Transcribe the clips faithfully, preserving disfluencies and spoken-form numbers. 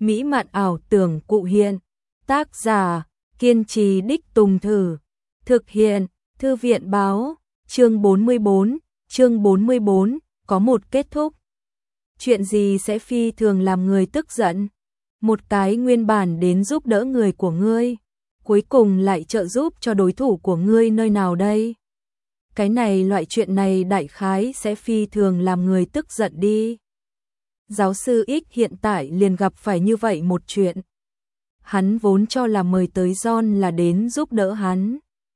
mỹ mạn ảo tưởng cụ hiện. Tác giả, kiên trì đích tùng thử. Thực hiện, Thư viện báo, chương bốn mươi bốn, chương bốn mươi bốn, có một kết thúc. Chuyện gì sẽ phi thường làm người tức giận? Một cái nguyên bản đến giúp đỡ người của ngươi, cuối cùng lại trợ giúp cho đối thủ của ngươi nơi nào đây? Cái này loại chuyện này đại khái sẽ phi thường làm người tức giận đi. Giáo sư X hiện tại liền gặp phải như vậy một chuyện. Hắn vốn cho là mời tới John là đến giúp đỡ hắn.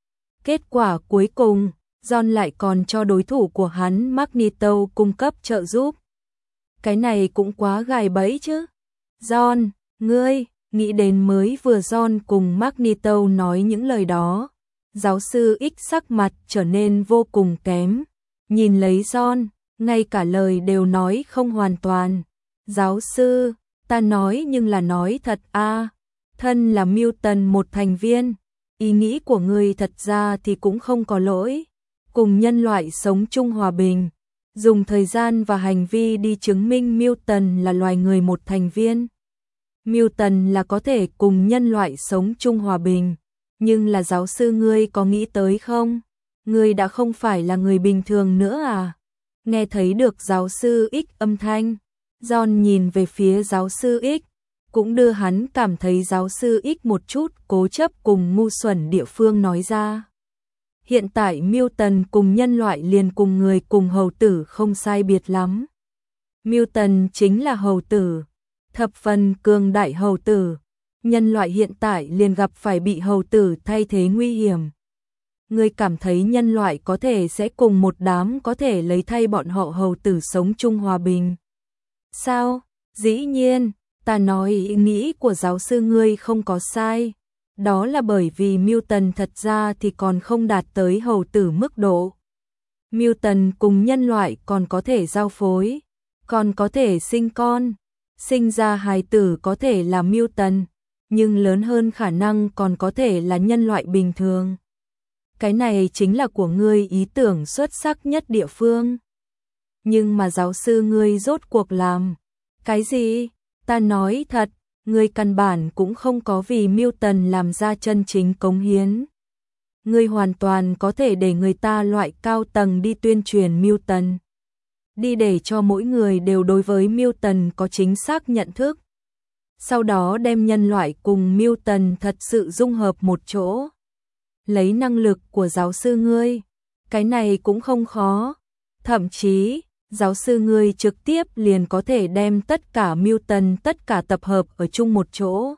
Kết quả cuối cùng, John lại còn cho đối thủ của hắn Magneto cung cấp trợ giúp. Cái này cũng quá gài bẫy chứ. John, ngươi, nghĩ đến mới vừa John cùng Magneto nói những lời đó. Giáo sư X sắc mặt trở nên vô cùng kém. Nhìn lấy John, ngay cả lời đều nói không hoàn toàn. Giáo sư, ta nói nhưng là nói thật a, à, thân là Mutant một thành viên, ý nghĩ của ngươi thật ra thì cũng không có lỗi. Cùng nhân loại sống chung hòa bình, dùng thời gian và hành vi đi chứng minh Mutant là loài người một thành viên. Mutant là có thể cùng nhân loại sống chung hòa bình, nhưng là giáo sư ngươi có nghĩ tới không? Ngươi đã không phải là người bình thường nữa à? Nghe thấy được giáo sư X âm thanh, John nhìn về phía giáo sư X, cũng đưa hắn cảm thấy giáo sư X một chút cố chấp cùng ngu xuẩn địa phương nói ra. Hiện tại Mutant cùng nhân loại liền cùng người cùng hầu tử không sai biệt lắm. Mutant chính là hầu tử, thập phần cường đại hầu tử. Nhân loại hiện tại liền gặp phải bị hầu tử thay thế nguy hiểm. Ngươi cảm thấy nhân loại có thể sẽ cùng một đám có thể lấy thay bọn họ hầu tử sống chung hòa bình? Sao? Dĩ nhiên, ta nói ý nghĩ của giáo sư ngươi không có sai. Đó là bởi vì Mutant thật ra thì còn không đạt tới hầu tử mức độ. Mutant cùng nhân loại còn có thể giao phối, còn có thể sinh con, sinh ra hài tử có thể là Mutant, nhưng lớn hơn khả năng còn có thể là nhân loại bình thường. Cái này chính là của ngươi ý tưởng xuất sắc nhất địa phương. Nhưng mà giáo sư ngươi rốt cuộc làm cái gì? Ta nói thật, ngươi căn bản cũng không có vì Mutant làm ra chân chính cống hiến. Ngươi hoàn toàn có thể để người ta loại cao tầng đi tuyên truyền Mutant, đi để cho mỗi người đều đối với Mutant có chính xác nhận thức. Sau đó đem nhân loại cùng Mutant thật sự dung hợp một chỗ. Lấy năng lực của giáo sư ngươi, cái này cũng không khó. Thậm chí, giáo sư ngươi trực tiếp liền có thể đem tất cả Mutant tất cả tập hợp ở chung một chỗ.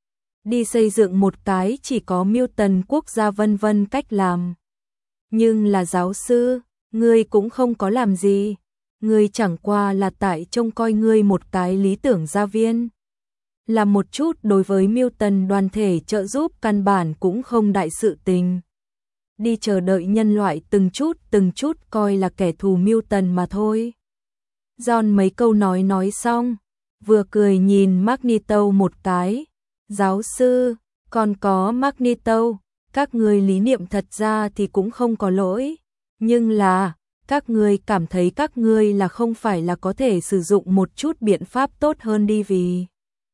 Đi xây dựng một cái chỉ có Mutant quốc gia vân vân cách làm. Nhưng là giáo sư, ngươi cũng không có làm gì. Ngươi chẳng qua là tại trông coi ngươi một cái lý tưởng gia viên. Làm một chút đối với Mutant đoàn thể trợ giúp căn bản cũng không đại sự tình. Đi chờ đợi nhân loại từng chút từng chút coi là kẻ thù Mutant mà thôi. John mấy câu nói nói xong, vừa cười nhìn Magneto một cái. Giáo sư, còn có Magneto, các người lý niệm thật ra thì cũng không có lỗi. Nhưng là, các ngươi cảm thấy các ngươi là không phải là có thể sử dụng một chút biện pháp tốt hơn đi vì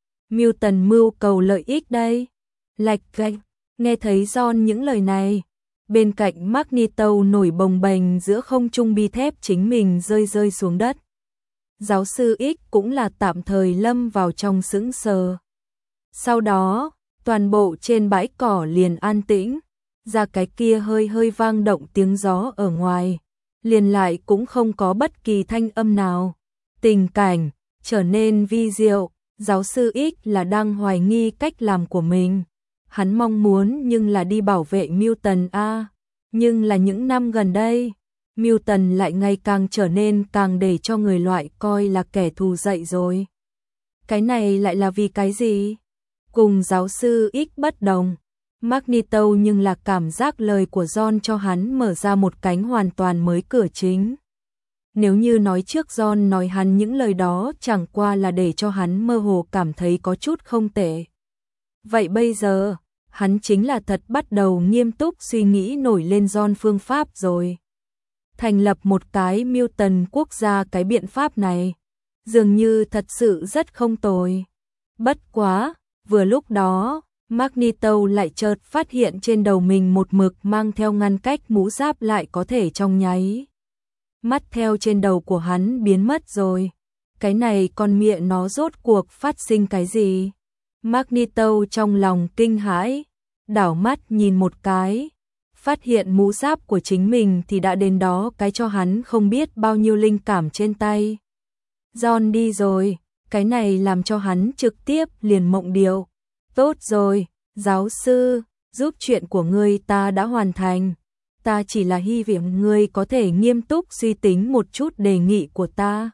Mutant mưu cầu lợi ích đây. Lạch cạch, nghe thấy John những lời này, bên cạnh Magneto nổi bồng bềnh giữa không trung bi thép chính mình rơi rơi xuống đất. Giáo sư X cũng là tạm thời lâm vào trong sững sờ. Sau đó, toàn bộ trên bãi cỏ liền an tĩnh, ra cái kia hơi hơi vang động tiếng gió ở ngoài, liền lại cũng không có bất kỳ thanh âm nào. Tình cảnh trở nên vi diệu. Giáo sư X là đang hoài nghi cách làm của mình. Hắn mong muốn nhưng là đi bảo vệ Mutant a, nhưng là những năm gần đây, Mutant lại ngày càng trở nên càng để cho người loại coi là kẻ thù dậy rồi. Cái này lại là vì cái gì? Cùng giáo sư X bất đồng, Magneto nhưng là cảm giác lời của John cho hắn mở ra một cánh hoàn toàn mới cửa chính. Nếu như nói trước John nói hắn những lời đó chẳng qua là để cho hắn mơ hồ cảm thấy có chút không tệ. Vậy bây giờ, hắn chính là thật bắt đầu nghiêm túc suy nghĩ nổi lên John phương pháp rồi. Thành lập một cái Mutant quốc gia, cái biện pháp này dường như thật sự rất không tồi. Bất quá, vừa lúc đó, Magneto lại chợt phát hiện trên đầu mình một mực mang theo ngăn cách mũ giáp lại có thể trong nháy mắt theo trên đầu của hắn biến mất rồi. Cái này con mẹ nó rốt cuộc phát sinh cái gì? Magneto trong lòng kinh hãi, đảo mắt nhìn một cái, phát hiện mũ giáp của chính mình thì đã đến đó cái cho hắn không biết bao nhiêu linh cảm trên tay. John đi rồi, cái này làm cho hắn trực tiếp liền mộng điệu. Tốt rồi, giáo sư, giúp chuyện của ngươi ta đã hoàn thành. Ta chỉ là hy vọng ngươi có thể nghiêm túc suy tính một chút đề nghị của ta.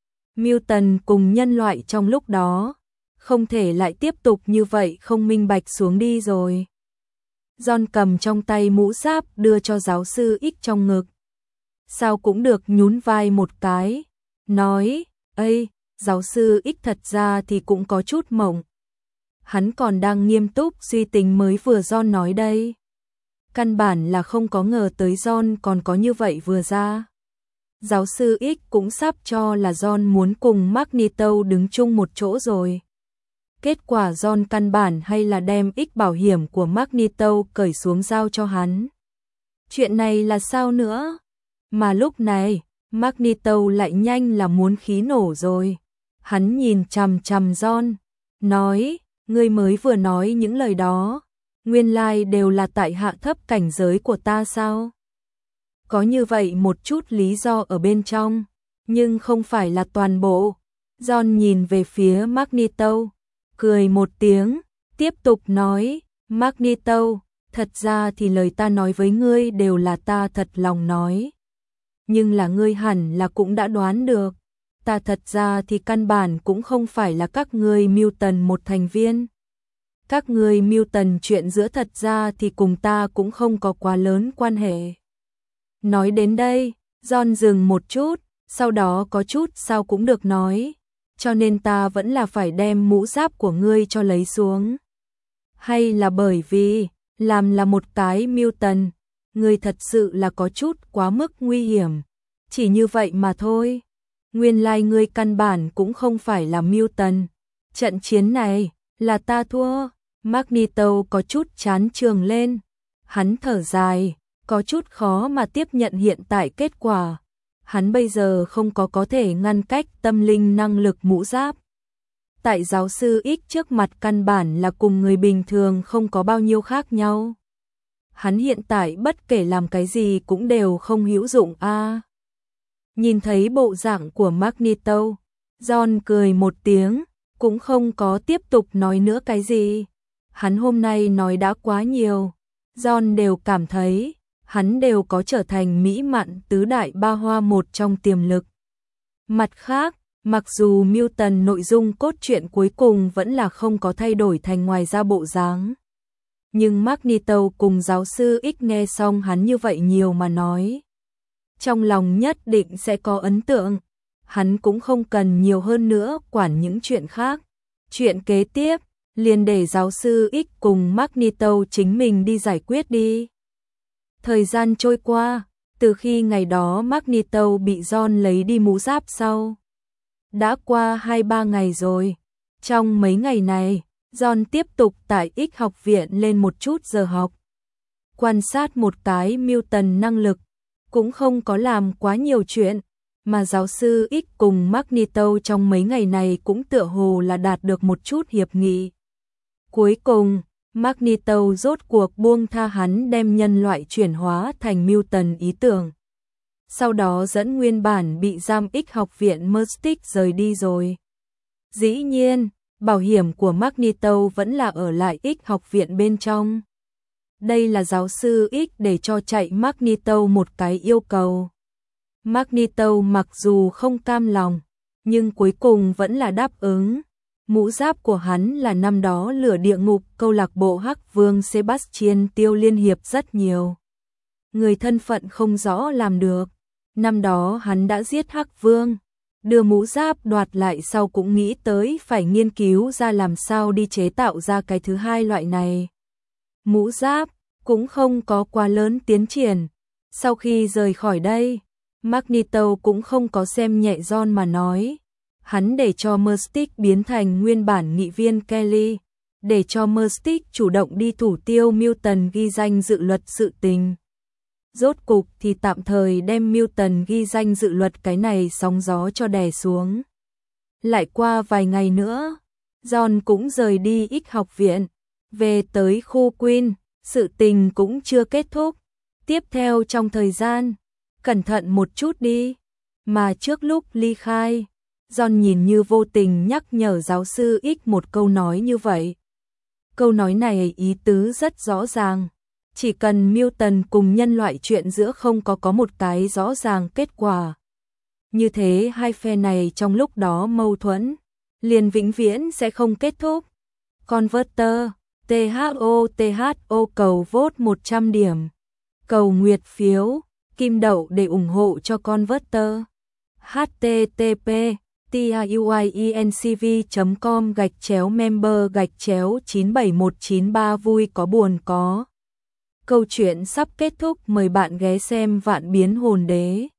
Mutant cùng nhân loại trong lúc đó, không thể lại tiếp tục như vậy không minh bạch xuống đi rồi. John cầm trong tay mũ giáp đưa cho giáo sư X trong ngực. Sao cũng được nhún vai một cái, nói, ây, giáo sư X thật ra thì cũng có chút mộng. Hắn còn đang nghiêm túc suy tính mới vừa John nói đây. Căn bản là không có ngờ tới John còn có như vậy vừa ra. Giáo sư X cũng sắp cho là John muốn cùng Magneto đứng chung một chỗ rồi. Kết quả John căn bản hay là đem X bảo hiểm của Magneto cởi xuống giao cho hắn. Chuyện này là sao nữa? Mà lúc này, Magneto lại nhanh là muốn khí nổ rồi. Hắn nhìn chằm chằm John, nói, ngươi mới vừa nói những lời đó, nguyên lai đều là tại hạ thấp cảnh giới của ta sao? Có như vậy một chút lý do ở bên trong, nhưng không phải là toàn bộ. John nhìn về phía Magneto, cười một tiếng, tiếp tục nói, Magneto, thật ra thì lời ta nói với ngươi đều là ta thật lòng nói. Nhưng là ngươi hẳn là cũng đã đoán được, ta thật ra thì căn bản cũng không phải là các ngươi Mutant một thành viên. Các ngươi Mutant chuyện giữa thật ra thì cùng ta cũng không có quá lớn quan hệ. Nói đến đây, John dừng một chút, sau đó có chút sao cũng được nói, cho nên ta vẫn là phải đem mũ giáp của ngươi cho lấy xuống. Hay là bởi vì, làm là một cái Mutant, ngươi thật sự là có chút quá mức nguy hiểm, chỉ như vậy mà thôi. Nguyên lai ngươi căn bản cũng không phải là Mutant. Trận chiến này, là ta thua. Magneto có chút chán trường lên. Hắn thở dài, có chút khó mà tiếp nhận hiện tại kết quả. Hắn bây giờ không có có thể ngăn cách tâm linh năng lực mũ giáp. Tại giáo sư X trước mặt căn bản là cùng người bình thường không có bao nhiêu khác nhau. Hắn hiện tại bất kể làm cái gì cũng đều không hữu dụng a. À, nhìn thấy bộ dạng của Magneto, John cười một tiếng, cũng không có tiếp tục nói nữa cái gì. Hắn hôm nay nói đã quá nhiều, John đều cảm thấy, hắn đều có trở thành mỹ mặn tứ đại ba hoa một trong tiềm lực. Mặt khác, mặc dù Mutant nội dung cốt truyện cuối cùng vẫn là không có thay đổi thành ngoài ra bộ dáng. Nhưng Magneto cùng giáo sư X nghe xong hắn như vậy nhiều mà nói, trong lòng nhất định sẽ có ấn tượng. Hắn cũng không cần nhiều hơn nữa quản những chuyện khác. Chuyện kế tiếp, liền để giáo sư X cùng Magneto chính mình đi giải quyết đi. Thời gian trôi qua, từ khi ngày đó Magneto bị John lấy đi mũ giáp sau. Đã qua hai ba ngày rồi. Trong mấy ngày này, John tiếp tục tại X học viện lên một chút giờ học. Quan sát một cái Mutant năng lực, cũng không có làm quá nhiều chuyện, mà giáo sư X cùng Magneto trong mấy ngày này cũng tựa hồ là đạt được một chút hiệp nghị. Cuối cùng, Magneto rốt cuộc buông tha hắn đem nhân loại chuyển hóa thành Mutant ý tưởng. Sau đó dẫn nguyên bản bị giam X học viện Mystic rời đi rồi. Dĩ nhiên, bảo hiểm của Magneto vẫn là ở lại X học viện bên trong. Đây là giáo sư X để cho chạy Magneto một cái yêu cầu. Magneto mặc dù không cam lòng, nhưng cuối cùng vẫn là đáp ứng. Mũ giáp của hắn là năm đó lửa địa ngục câu lạc bộ Hắc Vương Sebastian Tiêu liên hiệp rất nhiều. Người thân phận không rõ làm được. Năm đó hắn đã giết Hắc Vương, đưa mũ giáp đoạt lại sau cũng nghĩ tới phải nghiên cứu ra làm sao đi chế tạo ra cái thứ hai loại này. Mũ giáp cũng không có quá lớn tiến triển. Sau khi rời khỏi đây, Magneto cũng không có xem nhẹ John mà nói. Hắn để cho Mystic biến thành nguyên bản nghị viên Kelly, để cho Mystic chủ động đi thủ tiêu Milton ghi danh dự luật sự tình. Rốt cục thì tạm thời đem Milton ghi danh dự luật cái này sóng gió cho đè xuống. Lại qua vài ngày nữa, John cũng rời đi X học viện, về tới khu Queen, sự tình cũng chưa kết thúc. Tiếp theo trong thời gian, cẩn thận một chút đi, mà trước lúc ly khai, John nhìn như vô tình nhắc nhở giáo sư X một câu nói như vậy. Câu nói này ý tứ rất rõ ràng, chỉ cần Milton cùng nhân loại chuyện giữa không có có một cái rõ ràng kết quả. Như thế hai phe này trong lúc đó mâu thuẫn, liền vĩnh viễn sẽ không kết thúc. Converter, tê hát o tê hát o cầu vote một trăm điểm. Cầu nguyệt phiếu, kim đậu để ủng hộ cho Converter. h t t p tiuiencv chấm com gạch chéo member gạch chéo chín bảy một chín ba vui có buồn có. Câu chuyện sắp kết thúc, mời bạn ghé xem Vạn Biến Hồn Đế.